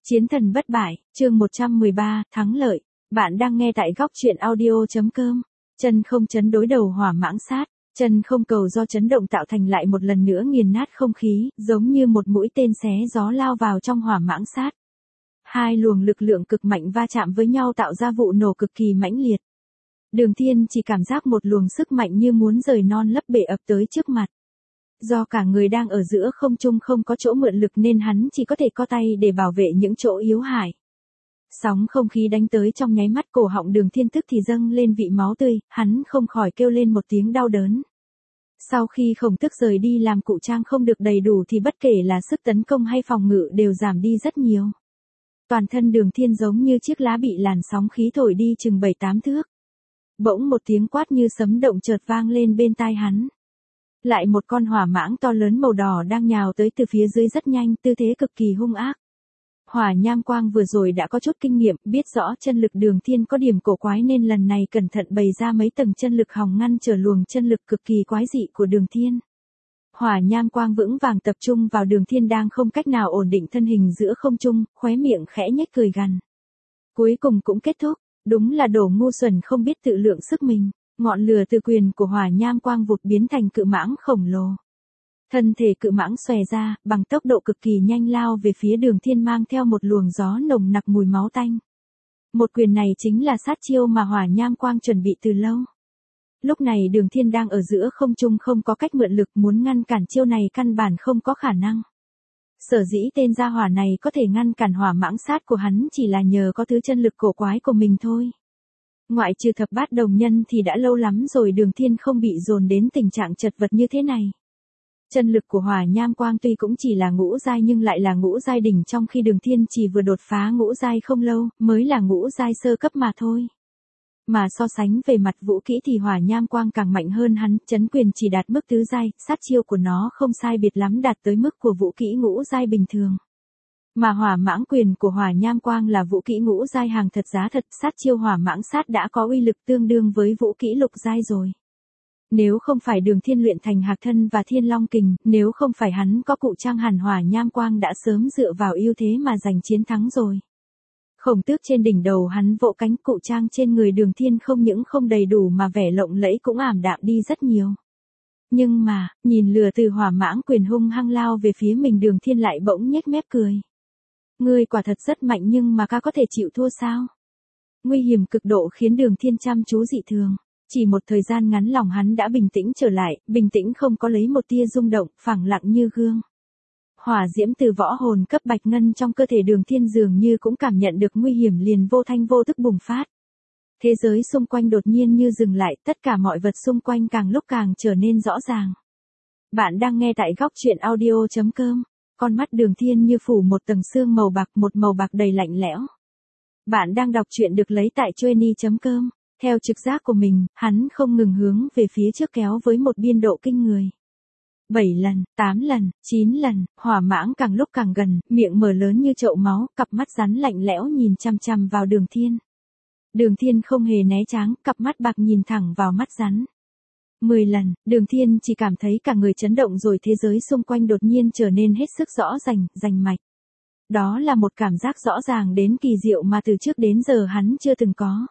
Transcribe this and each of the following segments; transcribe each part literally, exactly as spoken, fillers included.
Chiến thần bất bại, chương một trăm mười ba, thắng lợi. Bạn đang nghe tại góc truyện audio.com. Chân không chấn đối đầu hỏa mãng sát, chân không cầu do chấn động tạo thành lại một lần nữa nghiền nát không khí, giống như một mũi tên xé gió lao vào trong hỏa mãng sát. Hai luồng lực lượng cực mạnh va chạm với nhau tạo ra vụ nổ cực kỳ mãnh liệt. Đường Thiên chỉ cảm giác một luồng sức mạnh như muốn rời non lấp bể ập tới trước mặt. Do cả người đang ở giữa không trung không có chỗ mượn lực nên hắn chỉ có thể co tay để bảo vệ những chỗ yếu hại. Sóng không khí đánh tới trong nháy mắt, cổ họng Đường Thiên tức thì dâng lên vị máu tươi, hắn không khỏi kêu lên một tiếng đau đớn. Sau khi Khổng Tước rời đi làm cụ trang không được đầy đủ thì bất kể là sức tấn công hay phòng ngự đều giảm đi rất nhiều. Toàn thân Đường Thiên giống như chiếc lá bị làn sóng khí thổi đi chừng bảy tám thước. Bỗng một tiếng quát như sấm động chợt vang lên bên tai hắn. Lại một con hỏa mãng to lớn màu đỏ đang nhào tới từ phía dưới rất nhanh, tư thế cực kỳ hung ác. Hỏa Nham Quang vừa rồi đã có chút kinh nghiệm, biết rõ chân lực Đường Thiên có điểm cổ quái nên lần này cẩn thận bày ra mấy tầng chân lực hòng ngăn trở luồng chân lực cực kỳ quái dị của Đường Thiên. Hỏa Nham Quang vững vàng tập trung vào Đường Thiên đang không cách nào ổn định thân hình giữa không trung, khóe miệng khẽ nhếch cười gằn. Cuối cùng cũng kết thúc, đúng là đồ ngu xuẩn không biết tự lượng sức mình. Ngọn lửa từ quyền của Hỏa Nham Quang vụt biến thành cự mãng khổng lồ. Thân thể cự mãng xòe ra, bằng tốc độ cực kỳ nhanh lao về phía Đường Thiên mang theo một luồng gió nồng nặc mùi máu tanh. Một quyền này chính là sát chiêu mà Hỏa Nham Quang chuẩn bị từ lâu. Lúc này Đường Thiên đang ở giữa không trung không có cách mượn lực, muốn ngăn cản chiêu này căn bản không có khả năng. Sở dĩ tên gia hỏa này có thể ngăn cản hỏa mãng sát của hắn chỉ là nhờ có thứ chân lực cổ quái của mình thôi. Ngoại trừ thập bát đồng nhân thì đã lâu lắm rồi Đường Thiên không bị dồn đến tình trạng chật vật như thế này. Chân lực của Hỏa Nham Quang tuy cũng chỉ là ngũ giai nhưng lại là ngũ giai đỉnh, trong khi Đường Thiên chỉ vừa đột phá ngũ giai không lâu, mới là ngũ giai sơ cấp mà thôi. Mà so sánh về mặt vũ kỹ thì Hỏa Nham Quang càng mạnh hơn hắn, chấn quyền chỉ đạt mức tứ giai, sát chiêu của nó không sai biệt lắm đạt tới mức của vũ kỹ ngũ giai bình thường. Mà hỏa mãng quyền của Hỏa Nham Quang là vũ kỹ ngũ giai hàng thật giá thật, sát chiêu hỏa mãng sát đã có uy lực tương đương với vũ kỹ lục giai rồi. Nếu không phải Đường Thiên luyện thành Hạc Thân và Thiên Long Kình, nếu không phải hắn có cụ trang hàn, Hỏa Nham Quang đã sớm dựa vào ưu thế mà giành chiến thắng rồi. Khổng Tước trên đỉnh đầu hắn vỗ cánh, cụ trang trên người Đường Thiên không những không đầy đủ mà vẻ lộng lẫy cũng ảm đạm đi rất nhiều. Nhưng mà, nhìn lửa từ hỏa mãng quyền hung hăng lao về phía mình, Đường Thiên lại bỗng nhếch mép cười. Ngươi quả thật rất mạnh nhưng mà ca có thể chịu thua sao? Nguy hiểm cực độ khiến Đường Thiên chăm chú dị thường. Chỉ một thời gian ngắn lòng hắn đã bình tĩnh trở lại, bình tĩnh không có lấy một tia rung động, phẳng lặng như gương. Hỏa diễm từ võ hồn cấp bạch ngân trong cơ thể Đường Thiên dường như cũng cảm nhận được nguy hiểm, liền vô thanh vô tức bùng phát. Thế giới xung quanh đột nhiên như dừng lại, tất cả mọi vật xung quanh càng lúc càng trở nên rõ ràng. Bạn đang nghe tại góc truyện audio.com. Con mắt Đường Thiên như phủ một tầng sương màu bạc, một màu bạc đầy lạnh lẽo. Bạn đang đọc truyện được lấy tại chueny chấm com. Theo trực giác của mình, hắn không ngừng hướng về phía trước kéo với một biên độ kinh người. bảy lần, tám lần, chín lần, hỏa mãng càng lúc càng gần, miệng mở lớn như chậu máu, cặp mắt rắn lạnh lẽo nhìn chằm chằm vào Đường Thiên. Đường Thiên không hề né tránh, cặp mắt bạc nhìn thẳng vào mắt rắn. mười lần, Đường Thiên chỉ cảm thấy cả người chấn động rồi thế giới xung quanh đột nhiên trở nên hết sức rõ rành, rành mạch. Đó là một cảm giác rõ ràng đến kỳ diệu mà từ trước đến giờ hắn chưa từng có.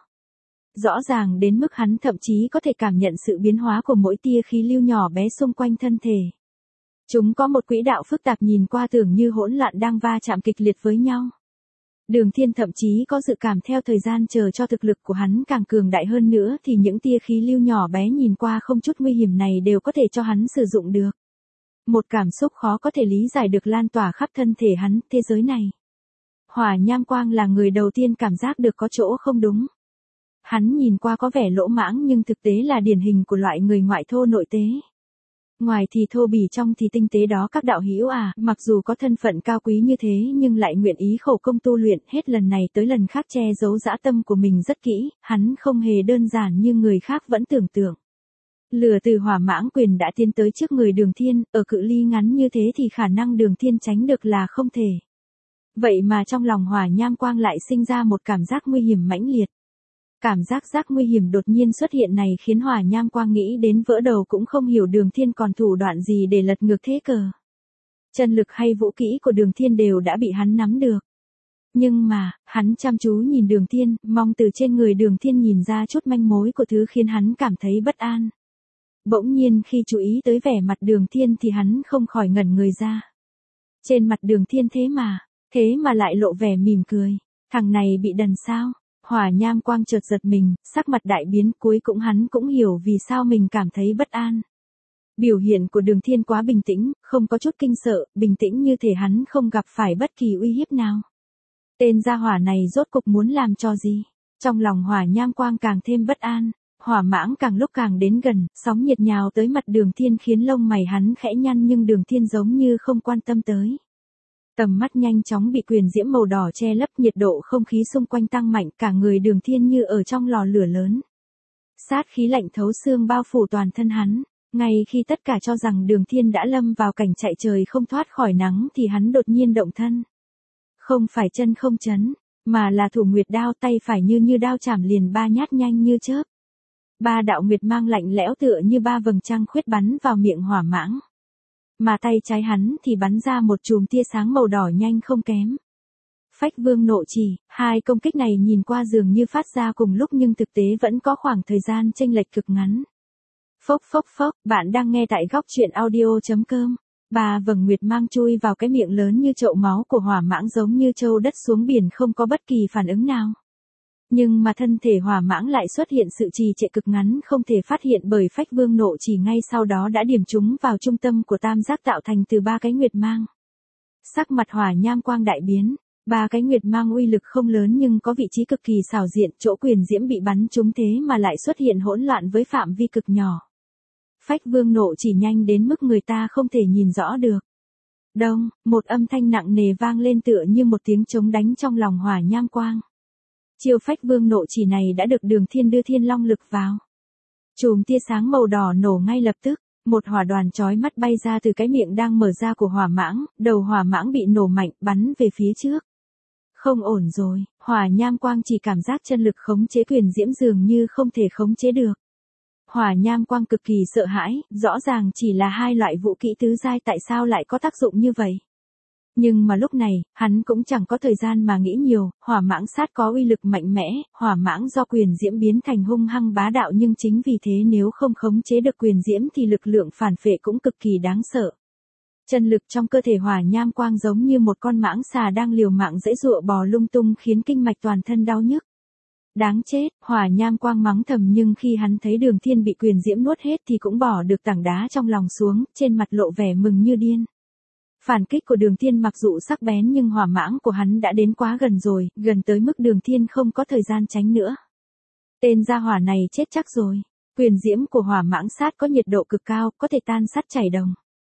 Rõ ràng đến mức hắn thậm chí có thể cảm nhận sự biến hóa của mỗi tia khí lưu nhỏ bé xung quanh thân thể. Chúng có một quỹ đạo phức tạp nhìn qua tưởng như hỗn loạn đang va chạm kịch liệt với nhau. Đường Thiên thậm chí có dự cảm theo thời gian chờ cho thực lực của hắn càng cường đại hơn nữa thì những tia khí lưu nhỏ bé nhìn qua không chút nguy hiểm này đều có thể cho hắn sử dụng được. Một cảm xúc khó có thể lý giải được lan tỏa khắp thân thể hắn, thế giới này. Hỏa Nham Quang là người đầu tiên cảm giác được có chỗ không đúng. Hắn nhìn qua có vẻ lỗ mãng nhưng thực tế là điển hình của loại người ngoại thô nội tế. Ngoài thì thô bỉ, trong thì tinh tế đó các đạo hữu à, mặc dù có thân phận cao quý như thế nhưng lại nguyện ý khổ công tu luyện, hết lần này tới lần khác che giấu dã tâm của mình rất kỹ, hắn không hề đơn giản như người khác vẫn tưởng tượng. Lửa từ hỏa mãng quyền đã tiến tới trước người Đường Thiên, ở cự ly ngắn như thế thì khả năng Đường Thiên tránh được là không thể. Vậy mà trong lòng Hỏa Nham Quang lại sinh ra một cảm giác nguy hiểm mãnh liệt. Cảm giác giác nguy hiểm đột nhiên xuất hiện này khiến Hỏa Nham Quang nghĩ đến vỡ đầu cũng không hiểu Đường Thiên còn thủ đoạn gì để lật ngược thế cờ. Chân lực hay vũ kỹ của Đường Thiên đều đã bị hắn nắm được. Nhưng mà, hắn chăm chú nhìn Đường Thiên, mong từ trên người Đường Thiên nhìn ra chút manh mối của thứ khiến hắn cảm thấy bất an. Bỗng nhiên khi chú ý tới vẻ mặt Đường Thiên thì hắn không khỏi ngẩn người ra. Trên mặt Đường Thiên thế mà, thế mà lại lộ vẻ mỉm cười. Thằng này bị đần sao? Hỏa Nham Quang chợt giật mình, sắc mặt đại biến, cuối cùng hắn cũng hiểu vì sao mình cảm thấy bất an. Biểu hiện của Đường Thiên quá bình tĩnh, không có chút kinh sợ, bình tĩnh như thể hắn không gặp phải bất kỳ uy hiếp nào. Tên gia hỏa này rốt cục muốn làm cho gì? Trong lòng Hỏa Nham Quang càng thêm bất an, hỏa mãng càng lúc càng đến gần, sóng nhiệt nhào tới mặt Đường Thiên khiến lông mày hắn khẽ nhăn nhưng Đường Thiên giống như không quan tâm tới. Tầm mắt nhanh chóng bị quyền diễm màu đỏ che lấp, nhiệt độ không khí xung quanh tăng mạnh, cả người Đường Thiên như ở trong lò lửa lớn. Sát khí lạnh thấu xương bao phủ toàn thân hắn, ngay khi tất cả cho rằng Đường Thiên đã lâm vào cảnh chạy trời không thoát khỏi nắng thì hắn đột nhiên động thân. Không phải chân không chấn, mà là thủ nguyệt đao, tay phải như như đao chảm liền ba nhát nhanh như chớp. Ba đạo nguyệt mang lạnh lẽo tựa như ba vầng trăng khuyết bắn vào miệng hỏa mãng. Mà tay trái hắn thì bắn ra một chùm tia sáng màu đỏ nhanh không kém. Phách Vương Nộ Chỉ, hai công kích này nhìn qua dường như phát ra cùng lúc nhưng thực tế vẫn có khoảng thời gian chênh lệch cực ngắn. Phốc phốc phốc, bạn đang nghe tại góc truyện audio.com. Ba vầng nguyệt mang chui vào cái miệng lớn như chậu máu của hỏa mãng giống như trâu đất xuống biển không có bất kỳ phản ứng nào. Nhưng mà thân thể hỏa mãng lại xuất hiện sự trì trệ cực ngắn không thể phát hiện bởi Phách Vương Nộ Chỉ ngay sau đó đã điểm trúng vào trung tâm của tam giác tạo thành từ ba cái nguyệt mang. Sắc mặt Hỏa Nham Quang đại biến, ba cái nguyệt mang uy lực không lớn nhưng có vị trí cực kỳ xảo diệu, chỗ quyền diễm bị bắn trúng thế mà lại xuất hiện hỗn loạn với phạm vi cực nhỏ. Phách Vương Nộ Chỉ nhanh đến mức người ta không thể nhìn rõ được. Đông, một âm thanh nặng nề vang lên tựa như một tiếng trống đánh trong lòng Hỏa Nham Quang. Chiêu Phách Vương Nộ Chỉ này đã được Đường Thiên đưa thiên long lực vào. Chùm tia sáng màu đỏ nổ ngay lập tức, một hỏa đoàn chói mắt bay ra từ cái miệng đang mở ra của hỏa mãng, đầu hỏa mãng bị nổ mạnh bắn về phía trước. Không ổn rồi, Hỏa Nham Quang chỉ cảm giác chân lực khống chế quyền diễm dường như không thể khống chế được. Hỏa Nham Quang cực kỳ sợ hãi, rõ ràng chỉ là hai loại vũ kỹ tứ giai tại sao lại có tác dụng như vậy. Nhưng mà lúc này, hắn cũng chẳng có thời gian mà nghĩ nhiều, hỏa mãng sát có uy lực mạnh mẽ, hỏa mãng do quyền diễm biến thành hung hăng bá đạo nhưng chính vì thế nếu không khống chế được quyền diễm thì lực lượng phản phệ cũng cực kỳ đáng sợ. Chân lực trong cơ thể Hỏa Nham Quang giống như một con mãng xà đang liều mạng giãy giụa bò lung tung khiến kinh mạch toàn thân đau nhức. Đáng chết, Hỏa Nham Quang mắng thầm nhưng khi hắn thấy Đường Thiên bị quyền diễm nuốt hết thì cũng bỏ được tảng đá trong lòng xuống, trên mặt lộ vẻ mừng như điên. Phản kích của Đường Thiên mặc dù sắc bén nhưng hỏa mãng của hắn đã đến quá gần rồi, gần tới mức Đường Thiên không có thời gian tránh nữa. Tên gia hỏa này chết chắc rồi. Quyền diễm của hỏa mãng sát có nhiệt độ cực cao, có thể tan sắt chảy đồng.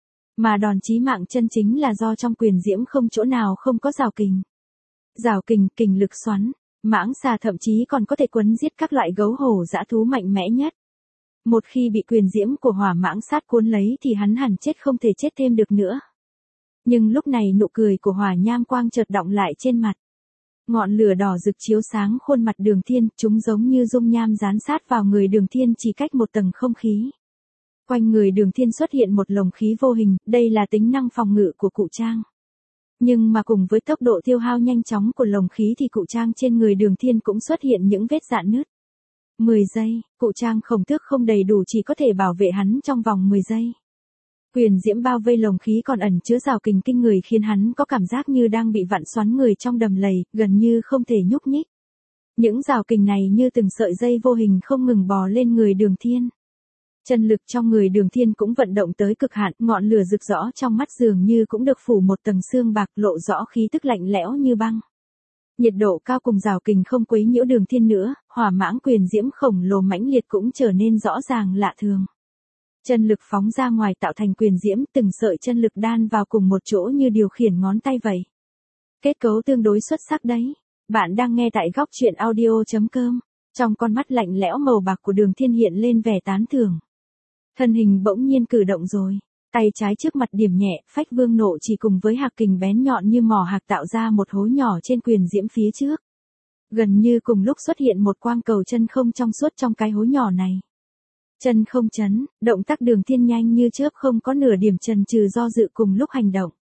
Mà đòn chí mạng chân chính là do trong quyền diễm không chỗ nào không có rào kình. Rào kình, kình lực xoắn, mãng xà thậm chí còn có thể quấn giết các loại gấu hổ dã thú mạnh mẽ nhất. Một khi bị quyền diễm của hỏa mãng sát cuốn lấy thì hắn hẳn chết không thể chết thêm được nữa. Nhưng lúc này nụ cười của Hỏa Nham Quang chợt đọng lại trên mặt. Ngọn lửa đỏ rực chiếu sáng khuôn mặt Đường Thiên, chúng giống như dung nham dán sát vào người Đường Thiên chỉ cách một tầng không khí. Quanh người Đường Thiên xuất hiện một lồng khí vô hình, đây là tính năng phòng ngự của cụ trang. Nhưng mà cùng với tốc độ tiêu hao nhanh chóng của lồng khí thì cụ trang trên người Đường Thiên cũng xuất hiện những vết rạn nứt. mười giây, cụ trang khổng tước không đầy đủ chỉ có thể bảo vệ hắn trong vòng mười giây. Quyền diễm bao vây lồng khí còn ẩn chứa rào kình kinh người khiến hắn có cảm giác như đang bị vặn xoắn người trong đầm lầy, gần như không thể nhúc nhích. Những rào kình này như từng sợi dây vô hình không ngừng bò lên người Đường Thiên. Chân lực trong người Đường Thiên cũng vận động tới cực hạn, ngọn lửa rực rõ trong mắt dường như cũng được phủ một tầng xương bạc lộ rõ khí tức lạnh lẽo như băng. Nhiệt độ cao cùng rào kình không quấy nhiễu Đường Thiên nữa, hỏa mãng quyền diễm khổng lồ mãnh liệt cũng trở nên rõ ràng lạ thường. Chân lực phóng ra ngoài tạo thành quyền diễm, từng sợi chân lực đan vào cùng một chỗ như điều khiển ngón tay vậy. Kết cấu tương đối xuất sắc đấy. Bạn đang nghe tại góc truyện audio.com. Trong con mắt lạnh lẽo màu bạc của Đường Thiên hiện lên vẻ tán thưởng. Thân hình bỗng nhiên cử động rồi. Tay trái trước mặt điểm nhẹ, Phách Vương Nộ Chỉ cùng với hạc kình bén nhọn như mỏ hạc tạo ra một hố nhỏ trên quyền diễm phía trước. Gần như cùng lúc xuất hiện một quang cầu chân không trong suốt trong cái hố nhỏ này. Chân không chấn, động tác Đường Thiên nhanh như chớp không có nửa điểm chần chừ do dự cùng lúc hành động.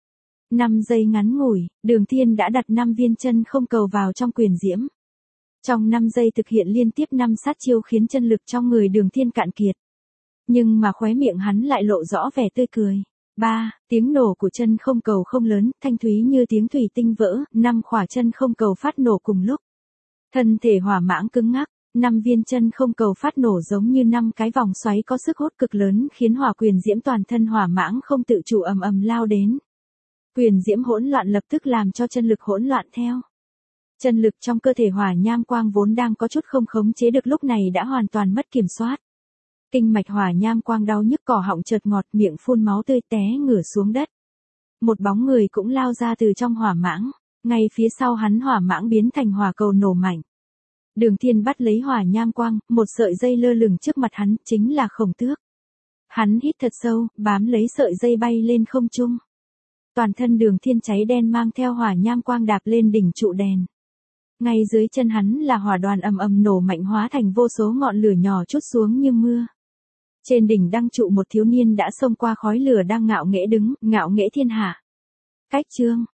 năm giây ngắn ngủi, Đường Thiên đã đặt năm viên chân không cầu vào trong quyền diễm. Trong năm giây thực hiện liên tiếp năm sát chiêu khiến chân lực trong người Đường Thiên cạn kiệt. Nhưng mà khóe miệng hắn lại lộ rõ vẻ tươi cười. ba. Tiếng nổ của chân không cầu không lớn, thanh thúy như tiếng thủy tinh vỡ, năm khỏa chân không cầu phát nổ cùng lúc. Thân thể hỏa mãng cứng ngắc, năm viên chân không cầu phát nổ giống như năm cái vòng xoáy có sức hút cực lớn khiến hỏa quyền diễm toàn thân hỏa mãng không tự chủ ầm ầm lao đến. Quyền diễm hỗn loạn lập tức làm cho chân lực hỗn loạn theo. Chân lực trong cơ thể hỏa nham quang vốn đang có chút không khống chế được lúc này đã hoàn toàn mất kiểm soát. Kinh mạch hỏa nham quang đau nhức cỏ họng chợt ngọt, miệng phun máu tươi té ngửa xuống đất. Một bóng người cũng lao ra từ trong hỏa mãng, ngay phía sau hắn hỏa mãng biến thành hỏa cầu nổ mạnh. Đường Thiên bắt lấy hỏa nham quang, một sợi dây lơ lửng trước mặt hắn, chính là Khổng Tước. Hắn hít thật sâu, bám lấy sợi dây bay lên không trung. Toàn thân Đường Thiên cháy đen mang theo hỏa nham quang đạp lên đỉnh trụ đèn. Ngay dưới chân hắn là hỏa đoàn ầm ầm nổ mạnh hóa thành vô số ngọn lửa nhỏ trút xuống như mưa. Trên đỉnh đăng trụ một thiếu niên đã xông qua khói lửa đang ngạo nghễ đứng, ngạo nghễ thiên hạ. Cách chương